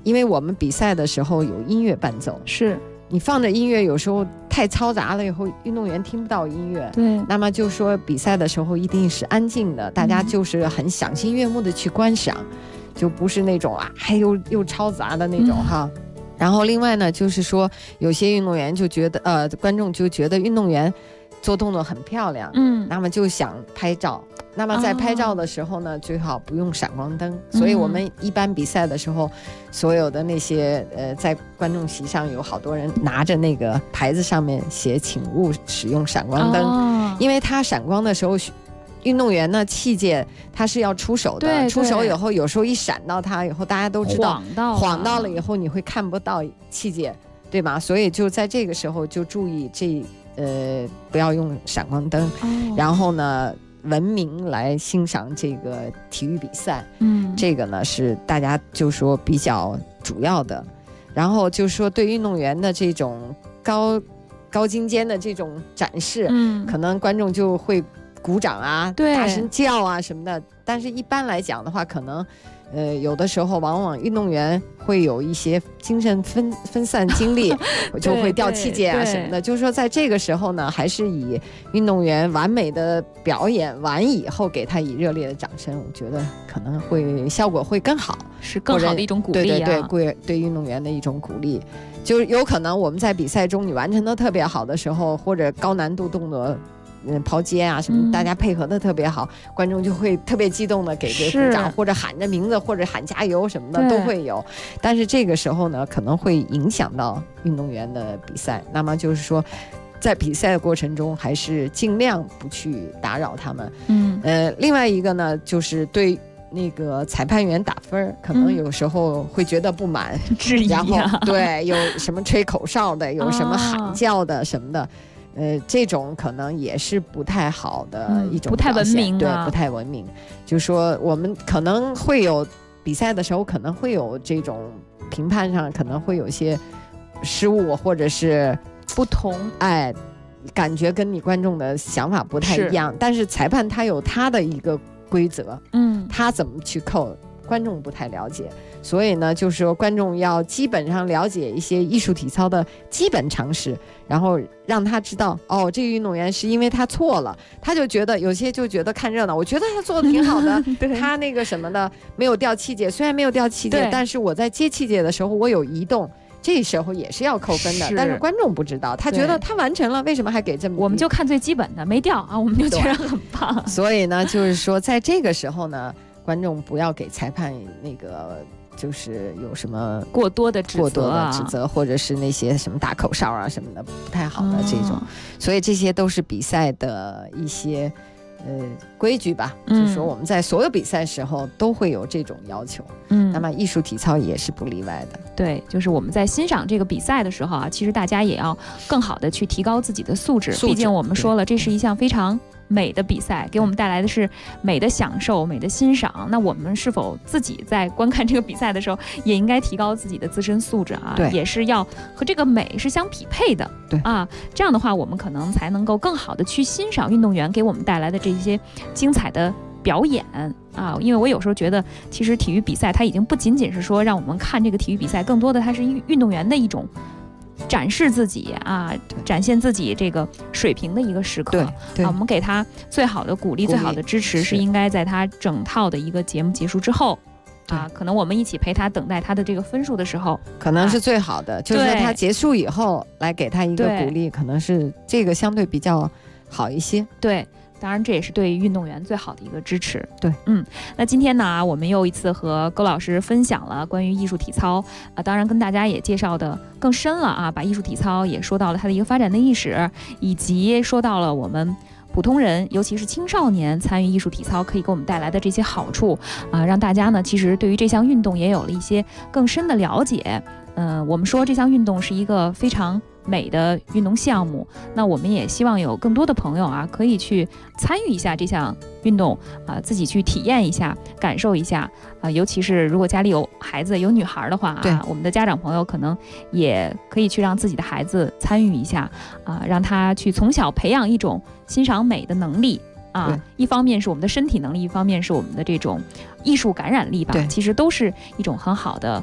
S11: 因为我们比赛的时候有音乐伴奏，
S10: 是
S11: 你放着音乐有时候太嘈杂了以后运动员听不到音乐，
S10: 对，
S11: 那么就说比赛的时候一定是安静的，大家就是很赏心悦目的去观赏，就不是那种又嘈杂的那种哈。然后另外呢，就是说有些运动员就觉得观众就觉得运动员做动作很漂亮，那么就想拍照。那么在拍照的时候呢，最好不用闪光灯。所以我们一般比赛的时候，所有的那些在观众席上有好多人拿着那个牌子上面写请勿使用闪光灯，因为它闪光的时候，运动员呢器械它是要出手的，
S10: 对，
S11: 出手以后有时候一闪到它以后，大家都知道晃到了以后你会看不到器械，对吧？所以就在这个时候就注意不要用闪光灯，然后呢文明来欣赏这个体育比赛，这个呢是大家就说比较主要的。然后就说对运动员的这种高精尖的这种展示，可能观众就会鼓掌啊，大声叫啊什么的。但是一般来讲的话，可能有的时候往往运动员会有一些精神分散精力就会掉器械啊什么的。就是说在这个时候呢，还是以运动员完美的表演完以后给他以热烈的掌声，我觉得可能会效果会更好，
S10: 是更好的一种鼓励啊。
S11: 对运动员的一种鼓励。就有可能我们在比赛中你完成的特别好的时候，或者高难度动作抛接啊什么，大家配合的特别好，观众就会特别激动的给鼓掌，或者喊着名字，或者喊加油什么的都会有。但是这个时候呢，可能会影响到运动员的比赛。那么就是说，在比赛的过程中，还是尽量不去打扰他们。另外一个呢，就是对那个裁判员打分，可能有时候会觉得不满，
S10: 质疑啊，
S11: 然后对有什么吹口哨的，有什么喊叫的什么的。这种可能也是不太好的一种
S10: 不太文明，
S11: 对，不太文明。就是说我们可能会有比赛的时候，可能会有这种评判上可能会有些失误，或者是
S10: 不同，
S11: 感觉跟你观众的想法不太一样。但是裁判他有他的一个规则，他怎么去扣，观众不太了解。所以呢，就是说观众要基本上了解一些艺术体操的基本常识，然后让他知道，这个运动员是因为他错了，他就觉得有些就觉得看热闹，我觉得他做的挺好的他那个什么的没有掉器械，虽然没有掉器械，但是我在接器械的时候我有移动，这时候也是要扣分的。但是观众不知道，他觉得他完成了，为什么还给这么低？
S10: 我们就看最基本的，没掉啊，我们就觉得很棒。
S11: 所以呢，就是说在这个时候呢，观众不要给裁判那个就是有什么
S10: 过多的指
S11: 责，或者是那些什么打口哨啊什么的不太好的这种。所以这些都是比赛的一些规矩吧，就是说我们在所有比赛时候都会有这种要求。那么艺术体操也是不例外的。
S10: 对，就是我们在欣赏这个比赛的时候啊，其实大家也要更好的去提高自己的素质。毕竟我们说了，这是一项非常美的比赛，给我们带来的是美的享受、美的欣赏。那我们是否自己在观看这个比赛的时候，也应该提高自己的自身素质啊？
S11: 对，
S10: 也是要和这个美是相匹配的。
S11: 对
S10: 啊，这样的话，我们可能才能够更好的去欣赏运动员给我们带来的这些精彩的表演啊。因为我有时候觉得，其实体育比赛它已经不仅仅是说让我们看这个体育比赛，更多的它是运动员的一种展示自己啊，展现自己这个水平的一个时刻。
S11: 对，
S10: 我们给他最好的鼓励、最好的支持，是应该在他整套的一个节目结束之后啊，可能我们一起陪他等待他的这个分数的时候，
S11: 可能是最好的。就是说他结束以后来给他一个鼓励，可能是这个相对比较好一些。
S10: 对。当然，这也是对运动员最好的一个支持。
S11: 对，
S10: 那今天呢，我们又一次和高老师分享了关于艺术体操当然跟大家也介绍的更深了啊，把艺术体操也说到了它的一个发展的历史，以及说到了我们普通人，尤其是青少年参与艺术体操可以给我们带来的这些好处啊，让大家呢其实对于这项运动也有了一些更深的了解。我们说这项运动是一个非常美的运动项目，那我们也希望有更多的朋友啊，可以去参与一下这项运动啊，自己去体验一下，感受一下啊。尤其是如果家里有孩子、有女孩的话啊，我们的家长朋友可能也可以去让自己的孩子参与一下啊，让他去从小培养一种欣赏美的能力啊。一方面是我们的身体能力，一方面是我们的这种艺术感染力吧，其实都是一种很好的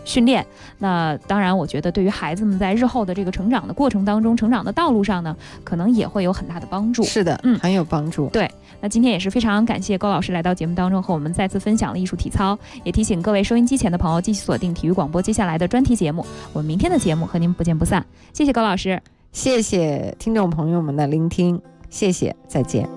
S10: 训练。那当然，我觉得对于孩子们在日后的这个成长的过程当中，成长的道路上呢，可能也会有很大的帮助。
S11: 是的，很有帮助。
S10: 对，那今天也是非常感谢高老师来到节目当中，和我们再次分享了艺术体操，也提醒各位收音机前的朋友继续锁定体育广播接下来的专题节目。我们明天的节目和您不见不散。谢谢高老师，
S11: 谢谢听众朋友们的聆听，谢谢，再见。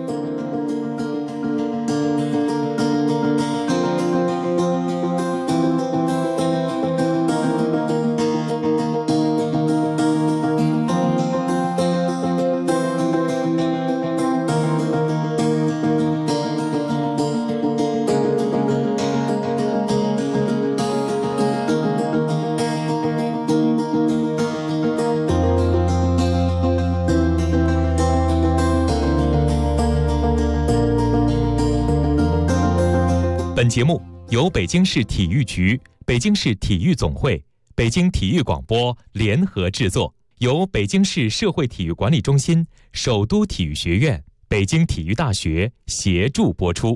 S9: 本节目由北京市体育局、北京市体育总会、北京体育广播联合制作，由北京市社会体育管理中心、首都体育学院、北京体育大学协助播出。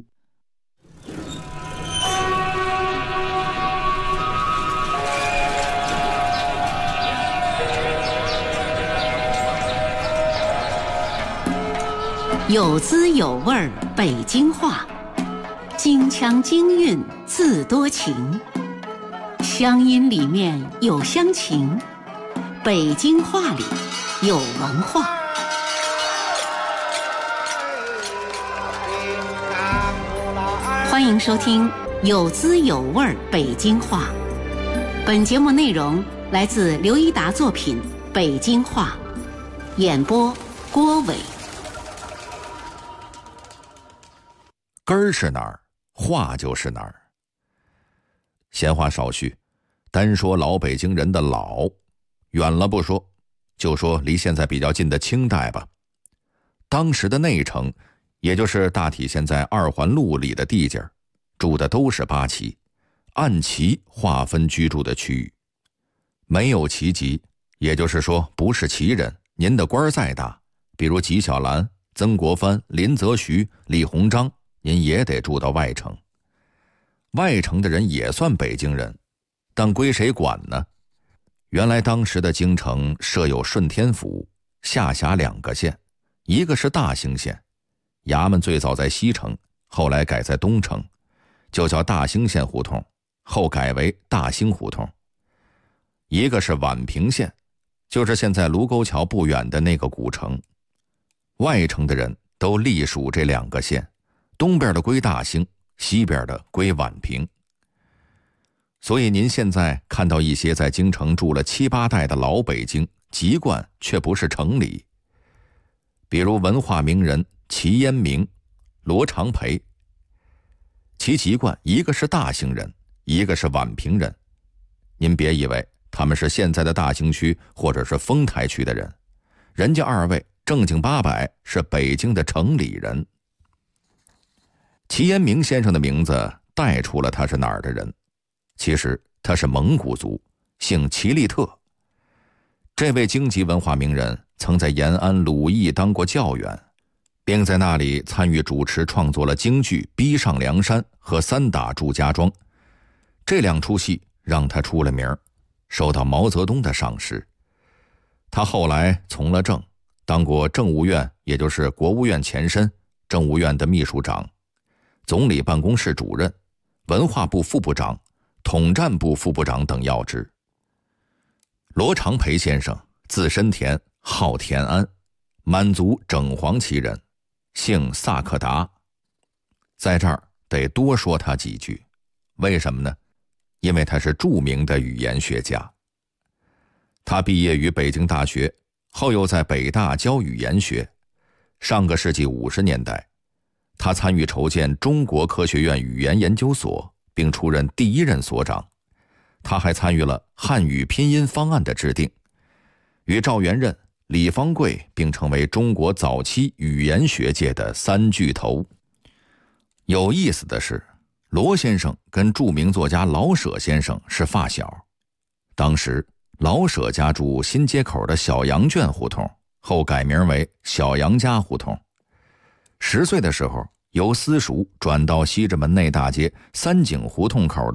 S1: 有滋有味儿北京话，京腔京韵自多情，乡音里面有乡情，北京话里有文化。欢迎收听有滋有味儿北京话。本节目内容来自刘一达作品《北京话》，演播郭伟。
S8: 根儿是哪儿，话就是哪儿。闲话少叙，单说老北京人的老，远了不说，就说离现在比较近的清代吧。当时的内城，也就是大体现在二环路里的地界，住的都是八旗，按旗划分居住的区域。没有旗籍，也就是说不是旗人，您的官再大，比如纪晓岚、曾国藩、林则徐、李鸿章，您也得住到外城。外城的人也算北京人，但归谁管呢？原来当时的京城设有顺天府，下辖2个县，一个是大兴县，衙门最早在西城，后来改在东城，就叫大兴县胡同，后改为大兴胡同。一个是宛平县，就是现在卢沟桥不远的那个古城。外城的人都隶属这2个县，东边的归大兴，西边的归宛平。所以您现在看到一些在京城住了7、8代的老北京，籍贯却不是城里。比如文化名人齐烟明、罗长培，其籍贯一个是大兴人，一个是宛平人。您别以为他们是现在的大兴区或者是丰台区的人，人家2位正经八百是北京的城里人。齐烟明先生的名字带出了他是哪儿的人，其实他是蒙古族，姓齐利特。这位京籍文化名人曾在延安鲁艺当过教员，并在那里参与主持创作了京剧《逼上梁山》和《三打祝家庄》，这2出戏让他出了名，受到毛泽东的赏识。他后来从了政，当过政务院，也就是国务院前身，政务院的秘书长，总理办公室主任，文化部副部长，统战部副部长等要职。罗长培先生字申田，号田安，满族整黄旗人，姓萨克达。在这儿得多说他几句，为什么呢？因为他是著名的语言学家。他毕业于北京大学，后又在北大教语言学。上个世纪50年代，他参与筹建中国科学院语言研究所，并出任第1任所长。他还参与了汉语拼音方案的制定，与赵元任、李方贵并成为中国早期语言学界的3巨头。有意思的是，罗先生跟著名作家老舍先生是发小。当时老舍家住新街口的小羊圈胡同，后改名为小杨家胡同。10岁的时候，由私塾转到西直门内大街3井胡同口的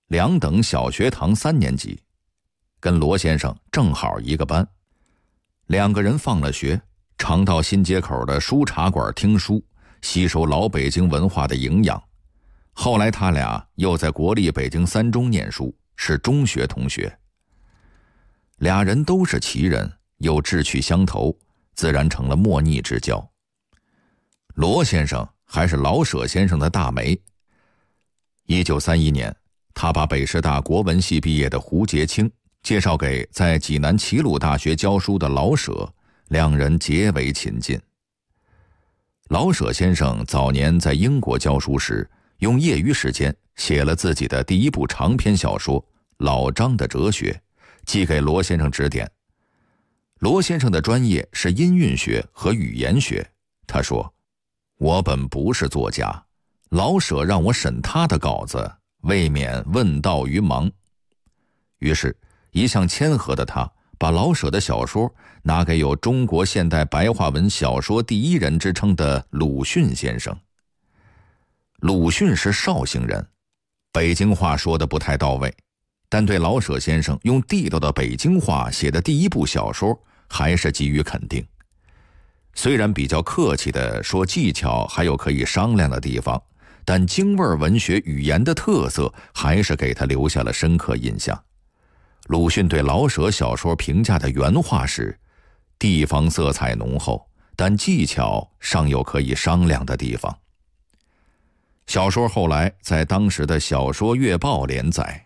S8: 2等小学堂3年级，跟罗先生正好一个班。2个人放了学，常到新街口的书茶馆听书，吸收老北京文化的营养。后来他俩又在国立北京3中念书，是中学同学。俩人都是奇人，又志趣相投，自然成了莫逆之交。罗先生还是老舍先生的大媒。1931年，他把北师大国文系毕业的胡洁清介绍给在济南齐鲁大学教书的老舍，两人结为亲近。老舍先生早年在英国教书时，用业余时间写了自己的第一部长篇小说《老张的哲学》，寄给罗先生指点。罗先生的专业是音韵学和语言学，他说：“我本不是作家，老舍让我审他的稿子，未免问道于盲。”于是一向谦和的他，把老舍的小说拿给有中国现代白话文小说第一人之称的鲁迅先生。鲁迅是绍兴人，北京话说得不太到位，但对老舍先生用地道的北京话写的第一部小说还是给予肯定。虽然比较客气地说技巧还有可以商量的地方，但京味文学语言的特色还是给他留下了深刻印象。鲁迅对老舍小说评价的原话是：地方色彩浓厚，但技巧尚有可以商量的地方。小说后来在当时的《小说月报》连载。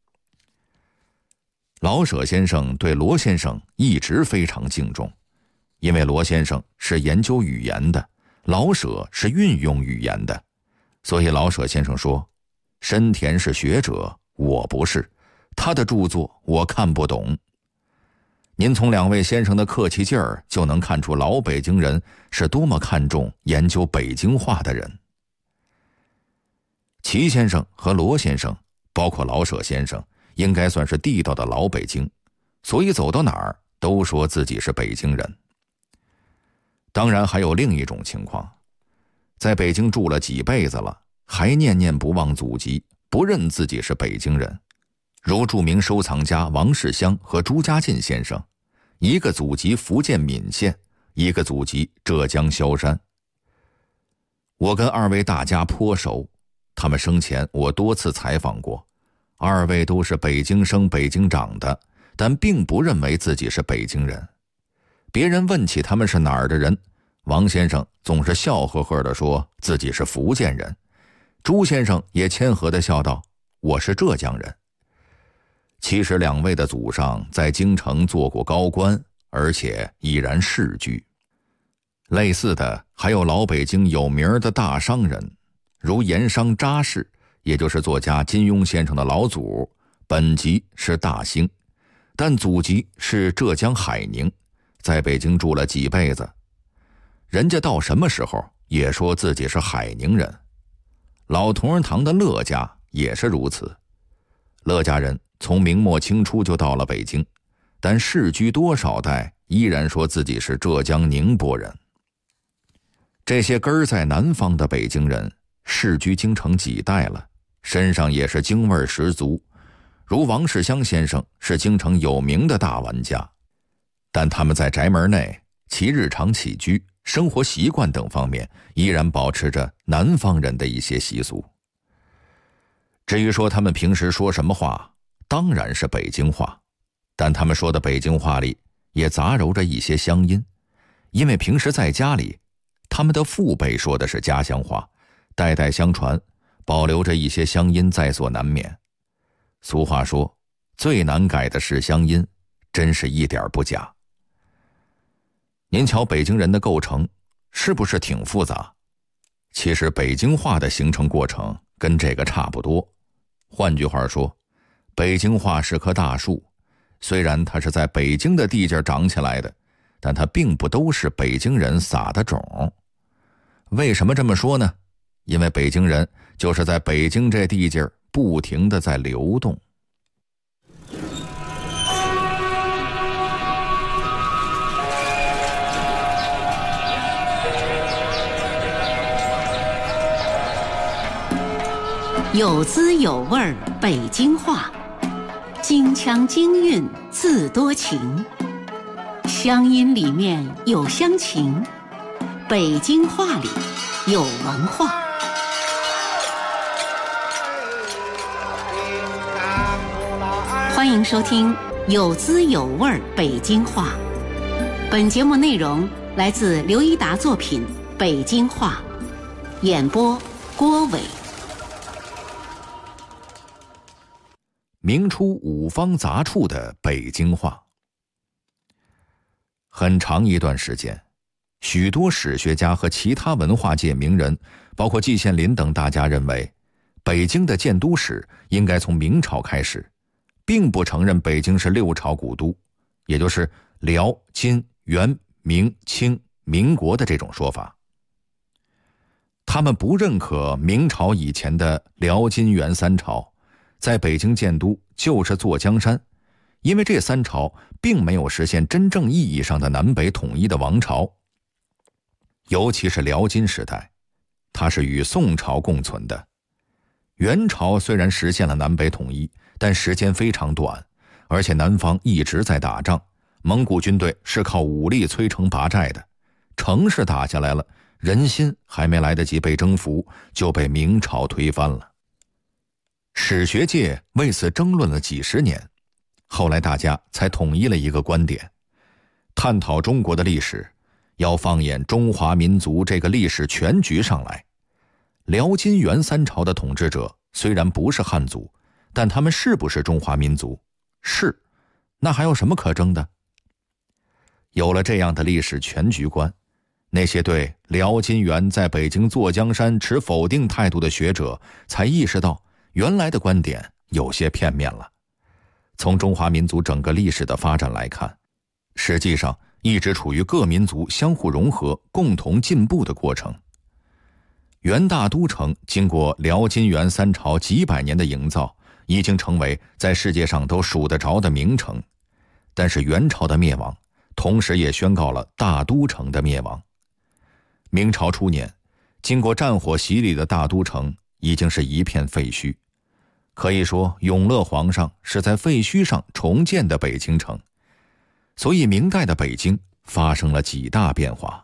S8: 老舍先生对罗先生一直非常敬重，因为罗先生是研究语言的，老舍是运用语言的，所以老舍先生说：“深田是学者，我不是，他的著作我看不懂。”您从2位先生的客气劲儿就能看出老北京人是多么看重研究北京话的人。齐先生和罗先生，包括老舍先生，应该算是地道的老北京，所以走到哪儿都说自己是北京人。当然还有另一种情况，在北京住了几辈子了，还念念不忘祖籍，不认自己是北京人，如著名收藏家王世襄和朱家进先生，一个祖籍福建闽县，一个祖籍浙江萧山。我跟2位大家颇熟，他们生前我多次采访过，2位都是北京生北京长的，但并不认为自己是北京人。别人问起他们是哪儿的人，王先生总是笑呵呵地说自己是福建人，朱先生也谦和地笑道：“我是浙江人。”其实2位的祖上在京城做过高官，而且已然世居。类似的还有老北京有名的大商人，如盐商查氏，也就是作家金庸先生的老祖，本籍是大兴，但祖籍是浙江海宁，在北京住了几辈子。人家到什么时候也说自己是海宁人。老同仁堂的乐家也是如此，乐家人从明末清初就到了北京，但世居多少代依然说自己是浙江宁波人。这些根儿在南方的北京人世居京城几代了，身上也是京味十足，如王世襄先生是京城有名的大玩家，但他们在宅门内其日常起居、生活习惯等方面依然保持着南方人的一些习俗。至于说他们平时说什么话，当然是北京话，但他们说的北京话里也杂糅着一些乡音，因为平时在家里他们的父辈说的是家乡话，代代相传，保留着一些乡音在所难免。俗话说，最难改的是乡音，真是一点不假。您瞧北京人的构成是不是挺复杂？其实北京话的形成过程跟这个差不多。换句话说，北京话是棵大树，虽然它是在北京的地界长起来的，但它并不都是北京人撒的种。为什么这么说呢？因为北京人就是在北京这地界不停地在流动。
S1: 有滋有味北京话，京腔京韵自多情，乡音里面有乡情，北京话里有文化。欢迎收听有滋有味北京话。本节目内容来自刘一达作品《北京话》，演播郭伟。
S8: 明初五方杂处的北京话。很长一段时间，许多史学家和其他文化界名人，包括季羡林等大家认为，北京的建都史应该从明朝开始，并不承认北京是六朝古都，也就是辽、金、元、明、清、民国的这种说法。他们不认可明朝以前的辽、金、元三朝在北京建都就是坐江山，因为这三朝并没有实现真正意义上的南北统一的王朝。尤其是辽金时代，它是与宋朝共存的。元朝虽然实现了南北统一，但时间非常短，而且南方一直在打仗，蒙古军队是靠武力摧城拔寨的，城市打下来了，人心还没来得及被征服，就被明朝推翻了。史学界为此争论了几十年，后来大家才统一了一个观点：探讨中国的历史，要放眼中华民族这个历史全局上来。辽金元三朝的统治者虽然不是汉族，但他们是不是中华民族？是，那还有什么可争的？有了这样的历史全局观，那些对辽金元在北京坐江山持否定态度的学者才意识到，原来的观点有些片面了。从中华民族整个历史的发展来看，实际上一直处于各民族相互融合、共同进步的过程。元大都城经过辽金元三朝几百年的营造，已经成为在世界上都数得着的名城。但是元朝的灭亡，同时也宣告了大都城的灭亡。明朝初年，经过战火洗礼的大都城已经是一片废墟。可以说，永乐皇上是在废墟上重建的北京城。所以明代的北京发生了几大变化。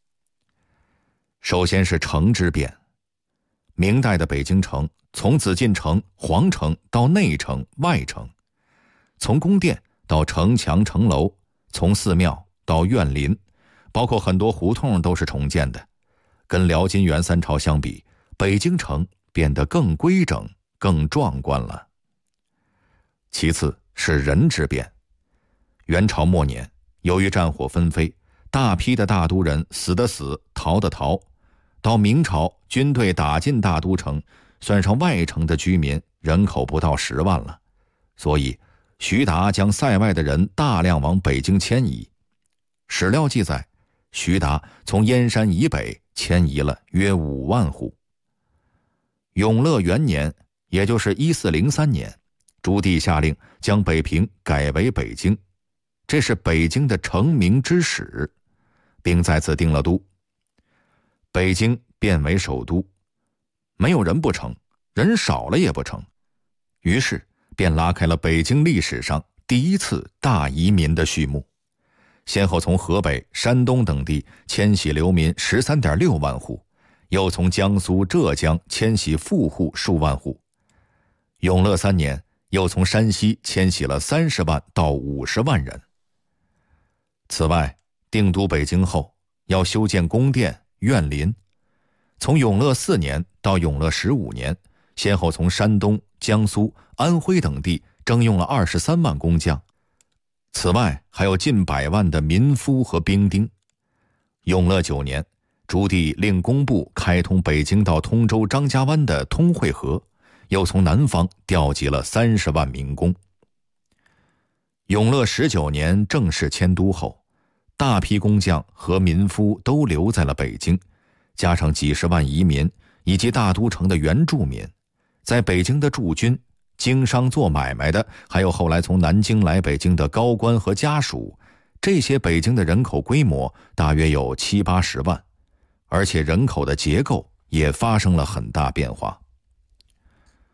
S8: 首先是城之变。明代的北京城从紫禁城、皇城到内城、外城，从宫殿到城墙城楼，从寺庙到院林，包括很多胡同都是重建的。跟辽金元三朝相比，北京城变得更规整、更壮观了。其次是人之变。元朝末年，由于战火纷飞，大批的大都人死的死，逃的逃。到明朝，军队打进大都城，算上外城的居民，人口不到10万了。所以徐达将塞外的人大量往北京迁移。史料记载，徐达从燕山以北迁移了约5万户。永乐元年，也就是1403年，朱棣下令将北平改为北京，这是北京的成名之始，并在此定了都。北京变为首都，没有人不成，人少了也不成，于是便拉开了北京历史上第一次大移民的序幕。先后从河北、山东等地迁徙流民 13.6 万户，又从江苏、浙江迁徙富户数万户。永乐3年，又从山西迁徙了30万到50万人。此外，定都北京后，要修建宫殿、院林。从永乐4年到永乐15年，先后从山东、江苏、安徽等地征用了23万工匠。此外，还有近100万的民夫和兵丁。永乐9年，朱棣令工部开通北京到通州张家湾的通惠河，又从南方调集了30万民工。永乐19年正式迁都后，大批工匠和民夫都留在了北京，加上几十万移民以及大都城的原住民，在北京的驻军、经商做买卖的，还有后来从南京来北京的高官和家属，这些北京的人口规模大约有70-80万，而且人口的结构也发生了很大变化。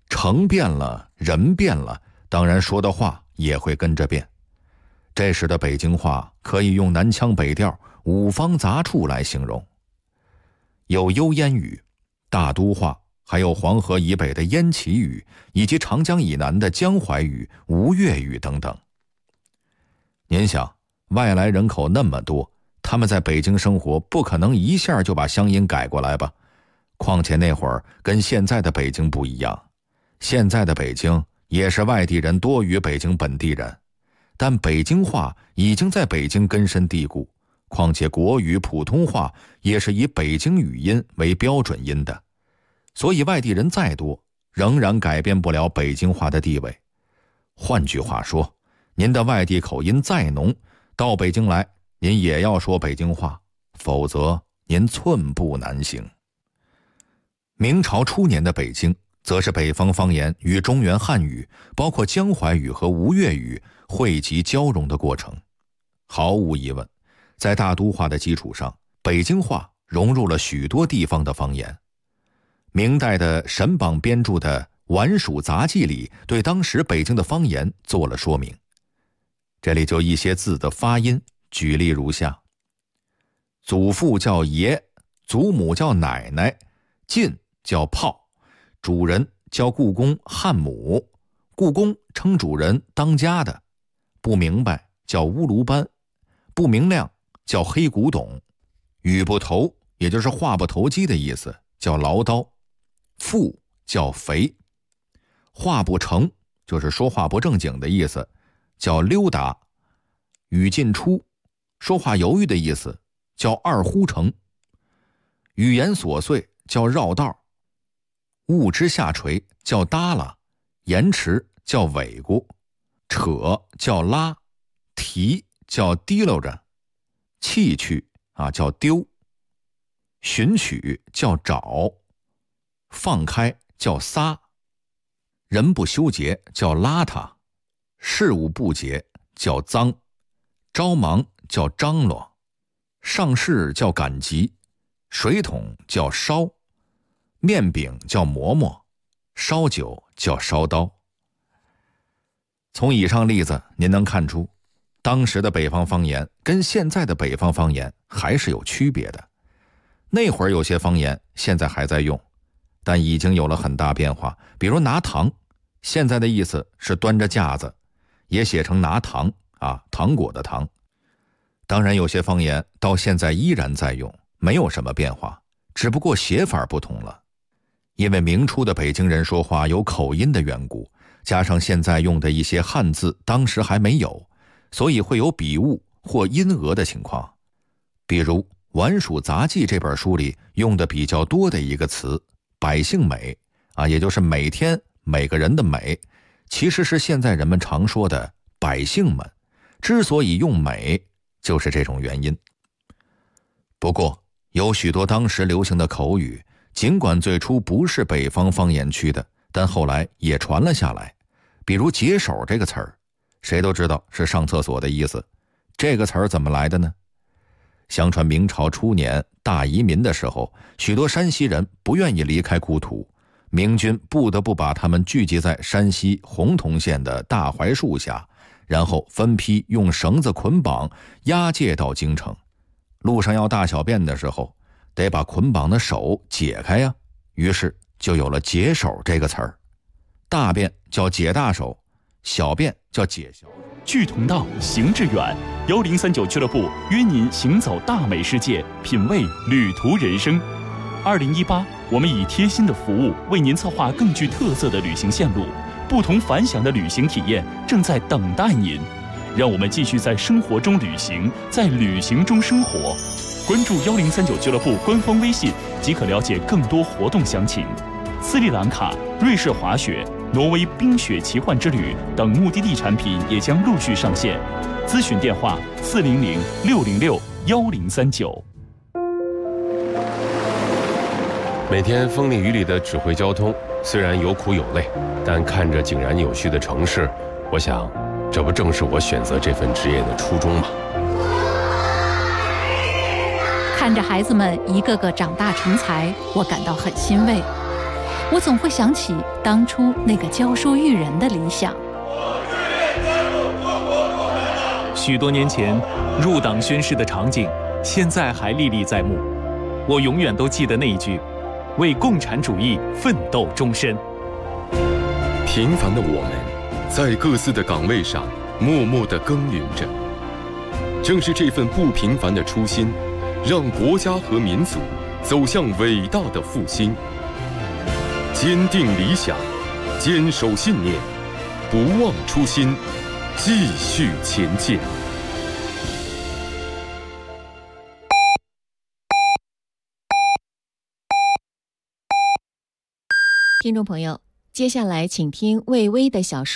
S8: 城变了，人变了，当然说的话也会跟着变。这时的北京话可以用南腔北调、五方杂处来形容，有幽燕语、大都话，还有黄河以北的燕齐语，以及长江以南的江淮语、吴越语等等。您想，外来人口那么多，他们在北京生活，不可能一下就把乡音改过来吧？况且那会儿跟现在的北京不一样，现在的北京也是外地人多于北京本地人，但北京话已经在北京根深蒂固，况且国语、普通话也是以北京语音为标准音的，所以外地人再多，仍然改变不了北京话的地位。换句话说，您的外地口音再浓，到北京来，您也要说北京话，否则您寸步难行。明朝初年的北京，则是北方方言与中原汉语，包括江淮语和吴越语汇集交融的过程。毫无疑问，在大都话的基础上，北京话融入了许多地方的方言。明代的沈榜编著的《宛署杂记》里，对当时北京的方言做了说明。这里就一些字的发音，举例如下：祖父叫爷，祖母叫奶奶，进叫炮，主人叫故宫汉母，故宫称主人当家的，不明白叫乌卢班，不明亮叫黑古董，语不投也就是话不投机的意思，叫唠叨，富叫肥，话不成就是说话不正经的意思，叫溜达，语进出说话犹豫的意思，叫二呼成，语言琐碎叫绕道，物之下垂叫耷拉，延迟叫尾咕，扯叫拉，提叫提溜着，弃去叫丢，寻取叫找，放开叫撒，人不修洁叫邋遢，事物不洁叫脏，着忙叫张罗，上事叫赶集，水桶叫烧，面饼叫馍馍，烧酒叫烧刀。从以上例子您能看出，当时的北方方言跟现在的北方方言还是有区别的。那会儿有些方言现在还在用，但已经有了很大变化。比如拿糖，现在的意思是端着架子，也写成拿糖糖果的糖。当然有些方言到现在依然在用，没有什么变化，只不过写法不同了。因为明初的北京人说话有口音的缘故，加上现在用的一些汉字当时还没有，所以会有笔误或音讹的情况。比如《宛署杂记》这本书里用的比较多的一个词百姓美也就是每天每个人的美，其实是现在人们常说的百姓们，之所以用美就是这种原因。不过有许多当时流行的口语，尽管最初不是北方方言区的，但后来也传了下来。比如解手这个词儿，谁都知道是上厕所的意思，这个词儿怎么来的呢？相传明朝初年大移民的时候，许多山西人不愿意离开故土，明军不得不把他们聚集在山西洪洞县的大槐树下，然后分批用绳子捆绑押解到京城。路上要大小便的时候，得把捆绑的手解开呀，于是就有了解手这个词儿。大便叫解大手，小便叫解小手。
S12: 聚同道，行致远，1039俱乐部约您行走大美世界，品味旅途人生。2018，我们以贴心的服务为您策划更具特色的旅行线路，不同凡响的旅行体验正在等待您。让我们继续在生活中旅行，在旅行中生活。关注1039俱乐部官方微信即可了解更多活动详情。斯里兰卡、瑞士滑雪、挪威冰雪奇幻之旅等目的地产品也将陆续上线。咨询电话400-606-1039。
S4: 每天风里雨里的指挥交通，虽然有苦有累，但看着井然有序的城市，我想，这不正是我选择这份职业的初衷吗？
S1: 看着孩子们一个个长大成才，我感到很欣慰。 我总会想起当初那个教书育人的理想。
S13: 许多年前入党宣誓的场景，现在还历历在目。我永远都记得那一句：为共产主义奋斗终身。
S14: 平凡的我们，在各自的岗位上默默地耕耘着。正是这份不平凡的初心，让国家和民族走向伟大的复兴。坚定理想，坚守信念，不忘初心，继续前进。
S15: 听众朋友，接下来请听魏巍的小说。